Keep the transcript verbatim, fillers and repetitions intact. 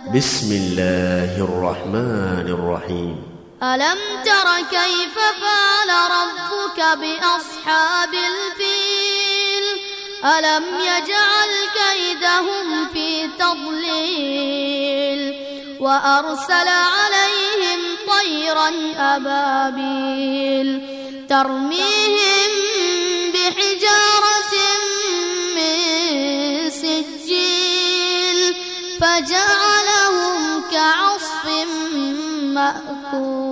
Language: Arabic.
بسم الله الرحمن الرحيم. ألم تر كيف فعل ربك بأصحاب الفيل ألم يجعل كيدهم في تضليل وأرسل عليهم طيرا أبابيل ترميهم بحجارة من سجيل فجعلهم كعصف مأكول.